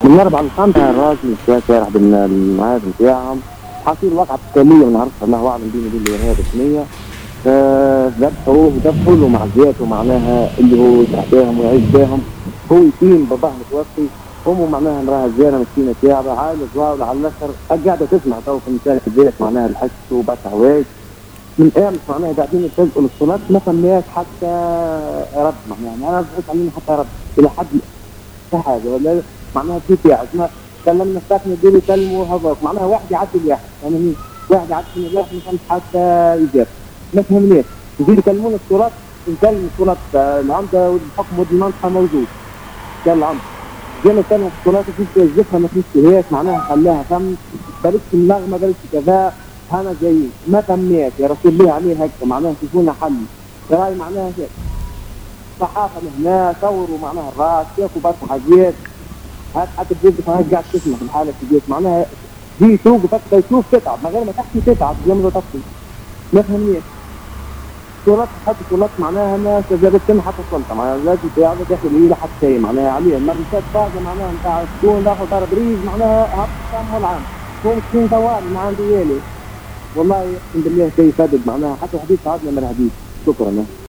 من 4 ل5 الراجل الشارع بالمعاد نتاعهم حاصل واقعة قتالية ما نعرفش الله أعلم بين وبين الإرهاب الشنية. فذبحوه ودبحوا له معزياته معناها اللي هو يسرح بهم ويعيش بهم. هو يتيم باباه متوفي، أمه معناها امرأة زينة مسكينة تعبة عائلة صغار على الآخر قاعدة تسمع تو في النساء في البيت معناها الحس وبس عوايش من أمس معناها قاعدين يتلقوا الصلاة ما فماش حتى رد معناها أنا بحس علينا حتى رد إلى حد حاجة ولا معناها في تعب ما كلمنا ساكن يديروا يكلموا هذاك معناها واحد يعدي الواحد يعني واحد يعدي من الواحد ما فهمش حتى يجاب ما فهمناش يجي يكلمونا الصلاة نكلم الصلاة العمدة والحكم والمنطقة موجود كان العمدة جينا كانوا في الصلاة في توجهها ما تنسيهاش معناها خلاها فم بلش النغمة بلش كذا أنا جاي ما تميت يا رسول الله عليه هكذا معناها تشوفونا حل راي معناها هيك صحافة هنا صوروا معناها الراس شافوا بس حاجات هات حتى بجيبك هاي قاعد تسمع في الحالة في البيت معناها دي سوق فترة تشوف تتعب من غير ما تحكي تتعب يوم ما تطفي ما فهمنيش صورات حتى صورات معناها ما تجربتنا حتى السلطة معناها لازم تقعد داخل إيه لحد شيء معناها عليها المرسات بعض معناها نتاع تكون داخل دار بريز معناها هات كم العام هو مسكين دوالي ما عنده يالي والله اقسم بالله شيء فادد معناها حتى حديث عادنا من الحديث. شكرا.